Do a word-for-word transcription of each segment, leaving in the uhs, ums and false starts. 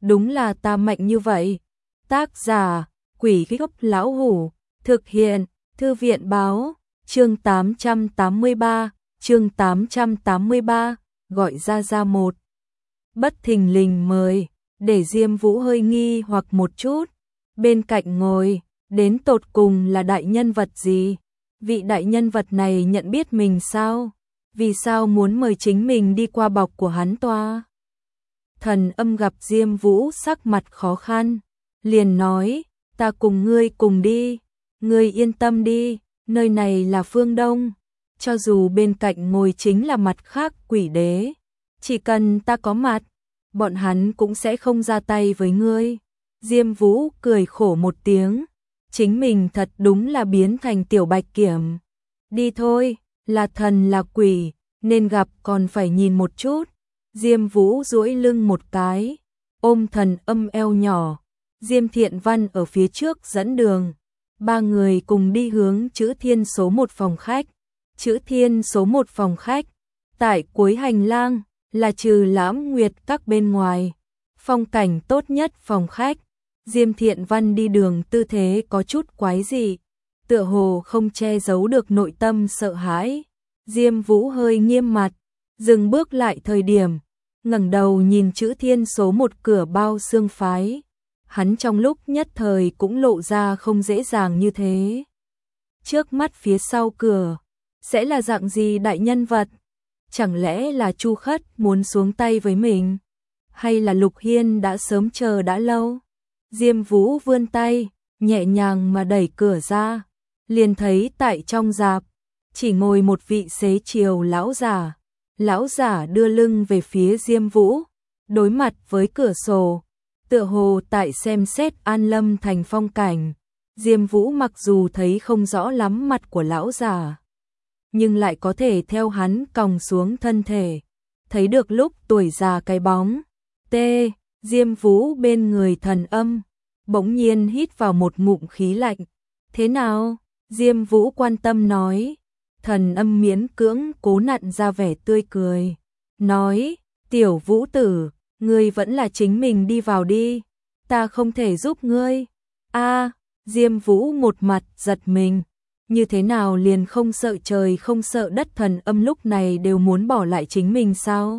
đúng là ta mạnh như vậy. Tác giả, Quỷ Gốc Lão Hủ, thực hiện, Thư viện báo, chương tám trăm tám mươi ba, chương tám trăm tám mươi ba, gọi ra ra một. Bất thình lình mời, để Diêm Vũ hơi nghi hoặc một chút, bên cạnh ngồi, đến tột cùng là đại nhân vật gì? Vị đại nhân vật này nhận biết mình sao? Vì sao muốn mời chính mình đi qua bọc của hắn toa? Thần Âm gặp Diêm Vũ sắc mặt khó khăn, liền nói, ta cùng ngươi cùng đi, ngươi yên tâm đi, nơi này là phương Đông, cho dù bên cạnh ngồi chính là mặt khác quỷ đế, chỉ cần ta có mặt, bọn hắn cũng sẽ không ra tay với ngươi. Diêm Vũ cười khổ một tiếng, chính mình thật đúng là biến thành tiểu bạch kiểm. Đi thôi, là thần là quỷ, nên gặp còn phải nhìn một chút. Diêm Vũ duỗi lưng một cái, ôm Thần Âm eo nhỏ, Diêm Thiện Văn ở phía trước dẫn đường. Ba người cùng đi hướng chữ thiên số một phòng khách. Chữ thiên số một phòng khách, tại cuối hành lang, là trừ Lãm Nguyệt các bên ngoài. Phong cảnh tốt nhất phòng khách. Diêm Thiện Văn đi đường tư thế có chút quái dị, tựa hồ không che giấu được nội tâm sợ hãi. Diêm Vũ hơi nghiêm mặt, dừng bước lại thời điểm, ngẩng đầu nhìn chữ thiên số một cửa bao xương phái. Hắn trong lúc nhất thời cũng lộ ra không dễ dàng như thế. Trước mắt phía sau cửa, sẽ là dạng gì đại nhân vật? Chẳng lẽ là Chu Khất muốn xuống tay với mình? Hay là Lục Hiên đã sớm chờ đã lâu? Diêm Vũ vươn tay, nhẹ nhàng mà đẩy cửa ra, liền thấy tại trong rạp, chỉ ngồi một vị xế chiều lão giả. Lão giả đưa lưng về phía Diêm Vũ, đối mặt với cửa sổ, tựa hồ tại xem xét An Lâm thành phong cảnh. Diêm Vũ mặc dù thấy không rõ lắm mặt của lão giả, nhưng lại có thể theo hắn còng xuống thân thể, thấy được lúc tuổi già cái bóng. T. Diêm Vũ bên người Thần Âm, bỗng nhiên hít vào một ngụm khí lạnh. Thế nào? Diêm Vũ quan tâm nói. Thần Âm miễn cưỡng cố nặn ra vẻ tươi cười, nói, tiểu Vũ tử, ngươi vẫn là chính mình đi vào đi, ta không thể giúp ngươi. A, Diêm Vũ một mặt giật mình, như thế nào liền không sợ trời không sợ đất. Thần Âm lúc này đều muốn bỏ lại chính mình sao?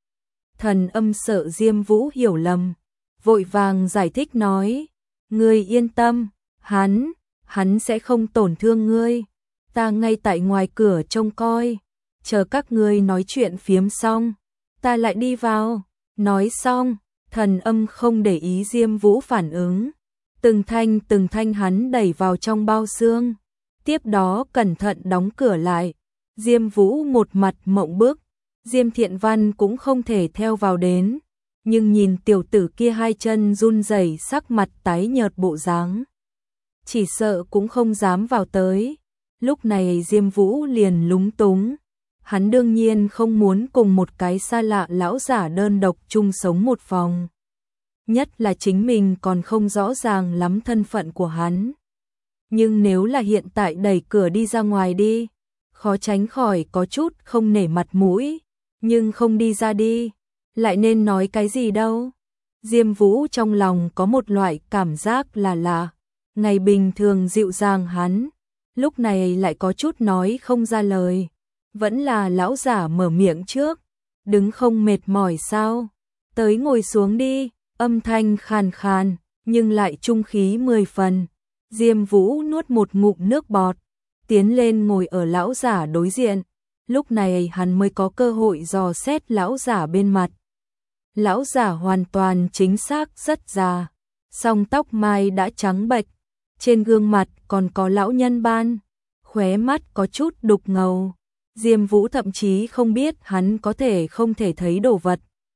Thần Âm sợ Diêm Vũ hiểu lầm, vội vàng giải thích nói, ngươi yên tâm, hắn, hắn sẽ không tổn thương ngươi. Ta ngay tại ngoài cửa trông coi, chờ các ngươi nói chuyện phiếm xong, ta lại đi vào. Nói xong, Thần Âm không để ý Diêm Vũ phản ứng, từng thanh từng thanh hắn đẩy vào trong bao xương, tiếp đó cẩn thận đóng cửa lại. Diêm Vũ một mặt mộng bức, Diêm Thiện Văn cũng không thể theo vào đến, nhưng nhìn tiểu tử kia hai chân run rẩy, sắc mặt tái nhợt bộ dáng, chỉ sợ cũng không dám vào tới. Lúc này Diêm Vũ liền lúng túng, hắn đương nhiên không muốn cùng một cái xa lạ lão giả đơn độc chung sống một phòng. Nhất là chính mình còn không rõ ràng lắm thân phận của hắn. Nhưng nếu là hiện tại đẩy cửa đi ra ngoài đi, khó tránh khỏi có chút không nể mặt mũi, nhưng không đi ra đi, lại nên nói cái gì đâu. Diêm Vũ trong lòng có một loại cảm giác là lạ, ngày bình thường dịu dàng hắn, lúc này lại có chút nói không ra lời. Vẫn là lão giả mở miệng trước, đứng không mệt mỏi sao? Tới ngồi xuống đi, âm thanh khàn khàn, nhưng lại trung khí mười phần. Diêm Vũ nuốt một ngụm nước bọt, tiến lên ngồi ở lão giả đối diện. Lúc này hắn mới có cơ hội dò xét lão giả bên mặt. Lão giả hoàn toàn chính xác rất già, song tóc mai đã trắng bệch, trên gương mặt còn có lão nhân ban, khóe mắt có chút đục ngầu. Diêm Vũ thậm chí không biết hắn có thể không thể thấy đồ vật.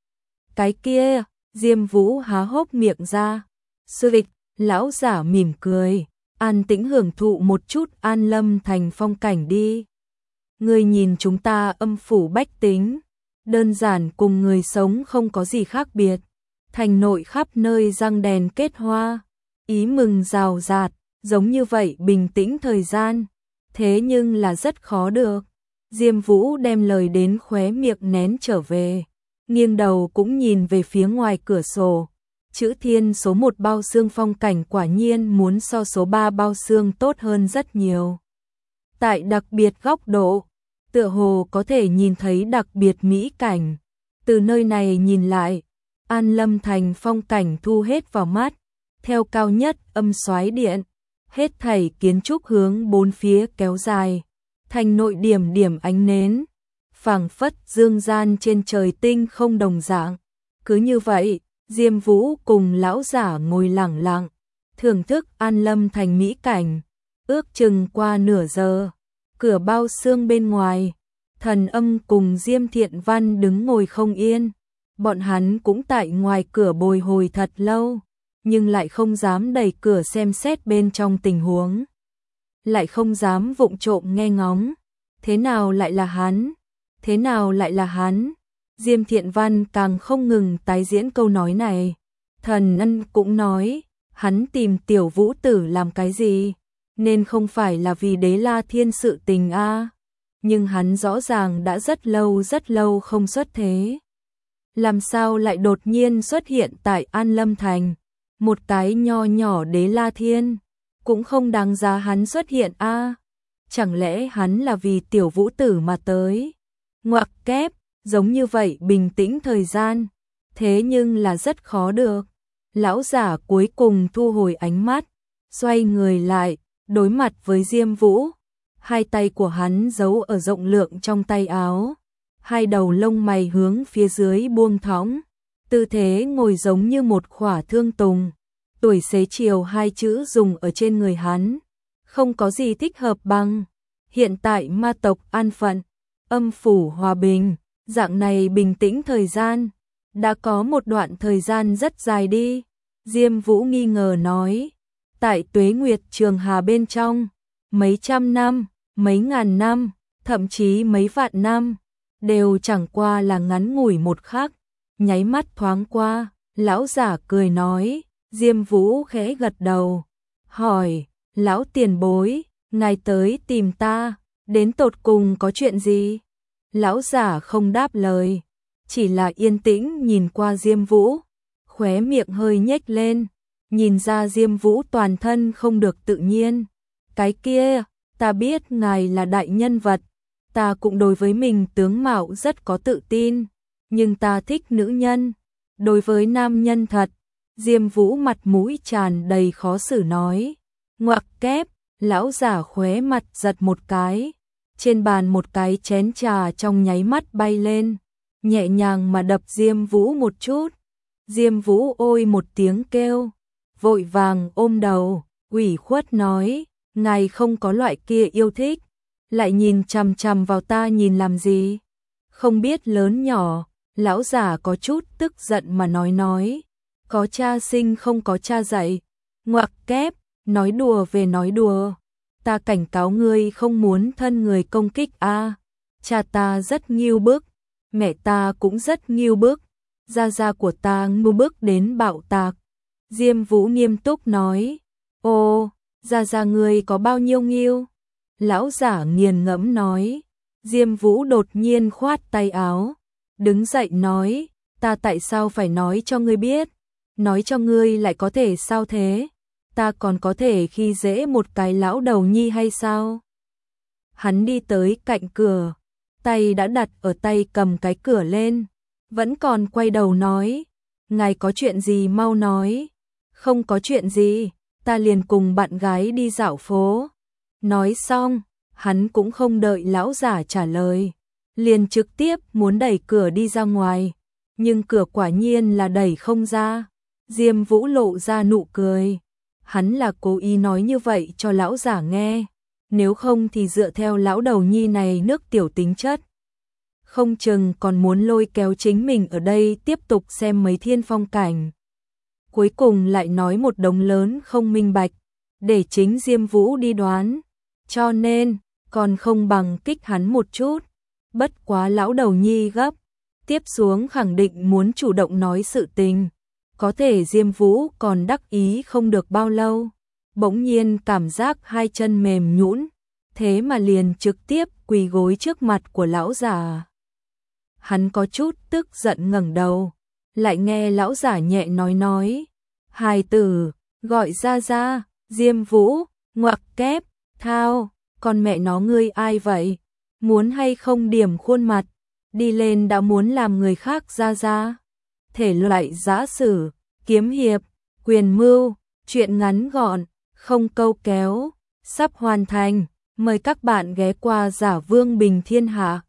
Cái kia, Diêm Vũ há hốc miệng ra. Sư vịch, lão giả mỉm cười, an tĩnh hưởng thụ một chút An Lâm thành phong cảnh đi. Ngươi nhìn chúng ta âm phủ bách tính, đơn giản cùng người sống không có gì khác biệt. Thành nội khắp nơi răng đèn kết hoa, ý mừng rào rạt, giống như vậy bình tĩnh thời gian. Thế nhưng là rất khó được. Diêm Vũ đem lời đến khóe miệng nén trở về, nghiêng đầu cũng nhìn về phía ngoài cửa sổ. Chữ thiên số một bao xương phong cảnh quả nhiên muốn so số ba bao xương tốt hơn rất nhiều. Tại đặc biệt góc độ, tựa hồ có thể nhìn thấy đặc biệt mỹ cảnh. Từ nơi này nhìn lại, An Lâm Thành phong cảnh thu hết vào mắt, theo cao nhất âm soái điện, hết thảy kiến trúc hướng bốn phía kéo dài, thành nội điểm điểm ánh nến, phảng phất dương gian trên trời tinh không đồng dạng. Cứ như vậy, Diêm Vũ cùng lão giả ngồi lặng lặng, thưởng thức An Lâm Thành mỹ cảnh, ước chừng qua nửa giờ, cửa bao xương bên ngoài, Thần Âm cùng Diêm Thiện Văn đứng ngồi không yên, bọn hắn cũng tại ngoài cửa bồi hồi thật lâu, nhưng lại không dám đẩy cửa xem xét bên trong tình huống, lại không dám vụng trộm nghe ngóng, thế nào lại là hắn, thế nào lại là hắn. Diêm Thiện Văn càng không ngừng tái diễn câu nói này. Thần Ân cũng nói, hắn tìm Tiểu Vũ Tử làm cái gì, nên không phải là vì Đế La Thiên sự tình a, à. Nhưng hắn rõ ràng đã rất lâu rất lâu không xuất thế. Làm sao lại đột nhiên xuất hiện tại An Lâm Thành, một cái nho nhỏ Đế La Thiên, cũng không đáng giá hắn xuất hiện a. À. Chẳng lẽ hắn là vì Tiểu Vũ Tử mà tới? Ngoặc kép. Giống như vậy bình tĩnh thời gian, thế nhưng là rất khó được. Lão giả cuối cùng thu hồi ánh mắt, xoay người lại, đối mặt với Diêm Vũ. Hai tay của hắn giấu ở rộng lượng trong tay áo, hai đầu lông mày hướng phía dưới buông thõng, tư thế ngồi giống như một khỏa thương tùng. Tuổi xế chiều hai chữ dùng ở trên người hắn, không có gì thích hợp bằng. Hiện tại ma tộc an phận, âm phủ hòa bình. Dạng này bình tĩnh thời gian, đã có một đoạn thời gian rất dài đi. Diêm Vũ nghi ngờ nói, tại Tuế Nguyệt Trường Hà bên trong, mấy trăm năm, mấy ngàn năm, thậm chí mấy vạn năm, đều chẳng qua là ngắn ngủi một khắc, nháy mắt thoáng qua. Lão giả cười nói, Diêm Vũ khẽ gật đầu, hỏi, lão tiền bối, ngài tới tìm ta, đến tột cùng có chuyện gì? Lão giả không đáp lời, chỉ là yên tĩnh nhìn qua Diêm Vũ, khóe miệng hơi nhếch lên, nhìn ra Diêm Vũ toàn thân không được tự nhiên. Cái kia, ta biết ngài là đại nhân vật, ta cũng đối với mình tướng mạo rất có tự tin, nhưng ta thích nữ nhân, đối với nam nhân thật. Diêm Vũ mặt mũi tràn đầy khó xử nói, ngoặc kép. Lão giả khóe mặt giật một cái. Trên bàn một cái chén trà trong nháy mắt bay lên, nhẹ nhàng mà đập Diêm Vũ một chút. Diêm Vũ ôi một tiếng kêu, vội vàng ôm đầu, ủy khuất nói, ngài không có loại kia yêu thích, lại nhìn chằm chằm vào ta nhìn làm gì? Không biết lớn nhỏ. Lão giả có chút tức giận mà nói nói, có cha sinh không có cha dạy. Ngoặc kép, nói đùa về nói đùa. Ta cảnh cáo ngươi không muốn thân người công kích a. À. Cha ta rất nghiêu bức, mẹ ta cũng rất nghiêu bức, gia gia của ta ngu bức đến bạo tạc. Diêm Vũ nghiêm túc nói, ô, gia gia ngươi có bao nhiêu nghiêu? Lão giả nghiền ngẫm nói. Diêm Vũ đột nhiên khoát tay áo, đứng dậy nói, ta tại sao phải nói cho ngươi biết? Nói cho ngươi lại có thể sao thế? Ta còn có thể khi dễ một cái lão đầu nhi hay sao? Hắn đi tới cạnh cửa, tay đã đặt ở tay cầm cái cửa lên, vẫn còn quay đầu nói, ngài có chuyện gì mau nói. Không có chuyện gì, ta liền cùng bạn gái đi dạo phố. Nói xong, hắn cũng không đợi lão giả trả lời, liền trực tiếp muốn đẩy cửa đi ra ngoài, nhưng cửa quả nhiên là đẩy không ra. Diêm Vũ lộ ra nụ cười, hắn là cố ý nói như vậy cho lão giả nghe, nếu không thì dựa theo lão đầu nhi này nước tiểu tính chất, không chừng còn muốn lôi kéo chính mình ở đây tiếp tục xem mấy thiên phong cảnh. Cuối cùng lại nói một đống lớn không minh bạch, để chính Diêm Vũ đi đoán, cho nên còn không bằng kích hắn một chút. Bất quá lão đầu nhi gấp, tiếp xuống khẳng định muốn chủ động nói sự tình. Có thể Diêm Vũ còn đắc ý không được bao lâu, bỗng nhiên cảm giác hai chân mềm nhũn, thế mà liền trực tiếp quỳ gối trước mặt của lão già. Hắn có chút tức giận ngẩng đầu, lại nghe lão giả nhẹ nói nói. Hài tử, gọi ra ra, Diêm Vũ, ngoặc kép, thao, con mẹ nó ngươi ai vậy? Muốn hay không điểm khuôn mặt, đi lên đã muốn làm người khác ra ra. Thể loại giã sử, kiếm hiệp, quyền mưu, truyện ngắn gọn, không câu kéo, sắp hoàn thành. Mời các bạn ghé qua Giả Vương Bình Thiên Hạ.